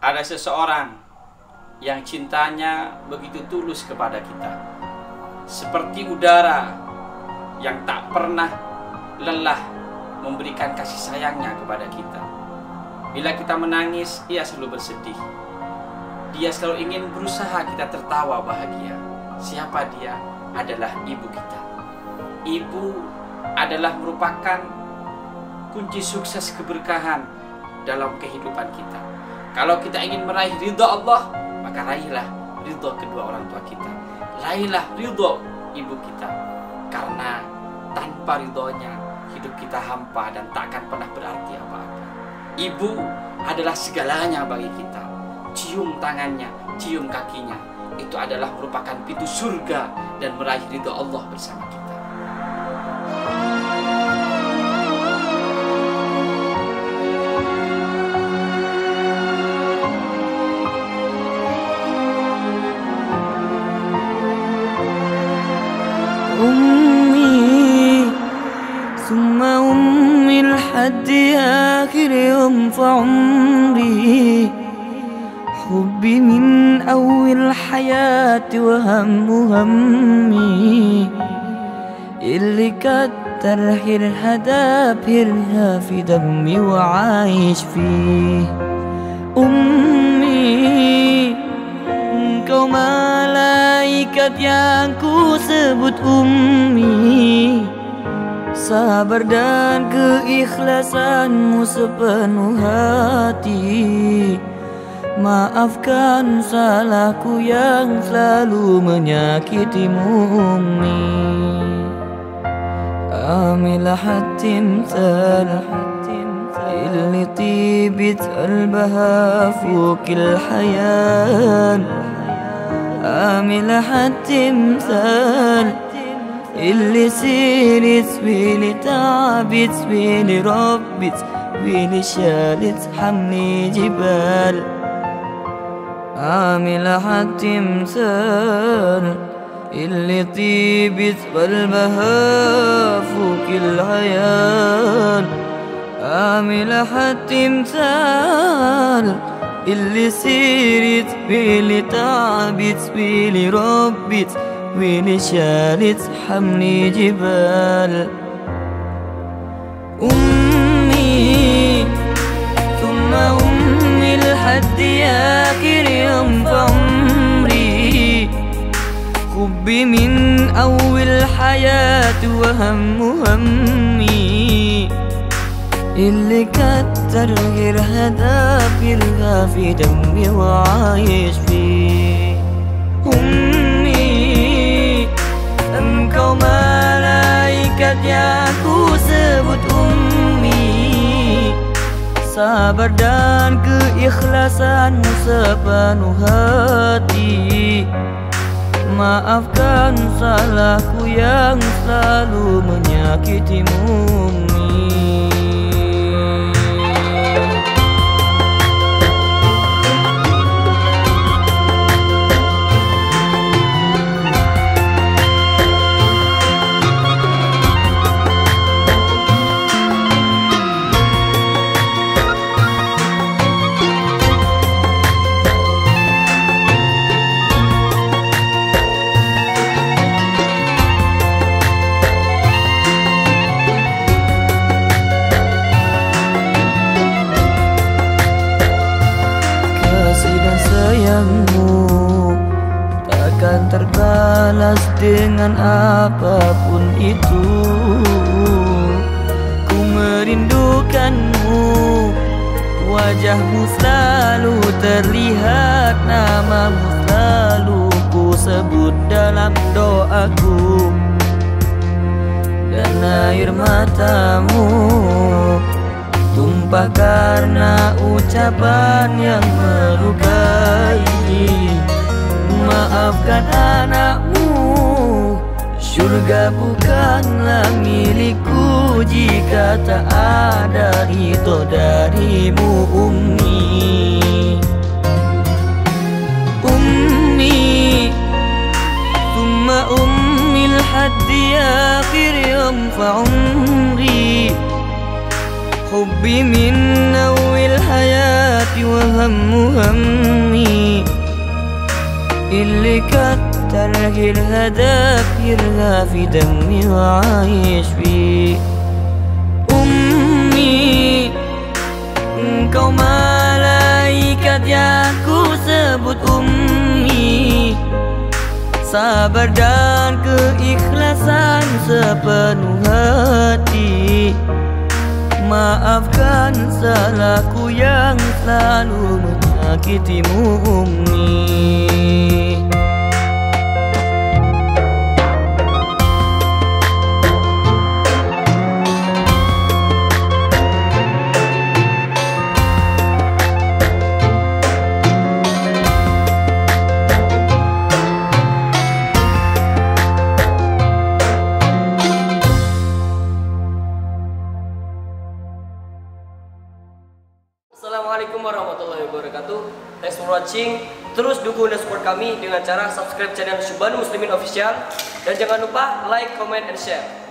ada seseorang yang cintanya begitu tulus kepada kita, seperti udara yang tak pernah lelah memberikan kasih sayangnya kepada kita. Bila kita menangis, ia selalu bersedih. Dia selalu ingin berusaha kita tertawa bahagia. Siapa dia? Adalah ibu kita. Ibu adalah merupakan kunci sukses keberkahan dalam kehidupan kita. Kalau kita ingin meraih ridha Allah, maka raihlah ridha kedua orang tua kita. Raihlah ridha ibu kita. Karena tanpa ridhonya hidup kita hampa dan takkan pernah berarti apa-apa. Ibu adalah segalanya bagi kita. Cium tangannya, cium kakinya, itu adalah merupakan pintu surga dan meraih ridha Allah bersama kita. أمي ثم أمي لحد آخر يوم في عمري حبي من أول الحياة وهم همي اللي كتر حيرها داب حيرها في دمي وعايش فيه أمي engkau malaikat yang ku sebut Ummi, sabar dan keikhlasanmu sepenuh hati. Maafkan salahku yang selalu menyakitimu Ummi. Amilah التمثال اللي طيبت قلبها فوق الحياة. عاملة التمثال اللي سيرت بيلي تعبت بيلي ربت بيلي شالت حملي جبال. عاملة التمثال اللي طيبت قلبها فوق الحياة. عاملة التمثال اللي سيرت بيلي تعبت بيلي ربت بيلي شالت حملي جبال. أمي ثم أمي لحد آخر يوم في عمري حبي من أول الحياة وهم همي اللي كتر غيرها دافرها في دمي وعايش فيه. أمي engkau malaikat yang ku sebut Ummi, sabar dan keikhlasanmu sepenuh hati. Maafkan salahku yang selalu menyakitimu Ummi. Takkan terbalas dengan apapun itu. Ku merindukanmu, wajahmu selalu terlihat, namamu selalu ku sebut dalam doaku. Dan air matamu tumpah karena ucapan yang melukai. Maafkan anakmu, surga bukanlah milikku jika tak ada ridho darimu Ummi. Ummi thumma ummi لحد آخر يوم في عمري حبي من أول الحياة وهم هم همي اللي كتر الهدف يرغى في دمي وعايش فيه. أمي engkau malaikat yang ku sebut Ummi, sabar dan keikhlasan sepenuh hati. Maafkan salahku yang selalu menyakitimu Ummi. Assalamualaikum warahmatullahi wabarakatuh. Thanks for watching. Terus dukung dan support kami dengan cara subscribe channel Syubhanu Muslimin Official. Dan jangan lupa like, comment, and share.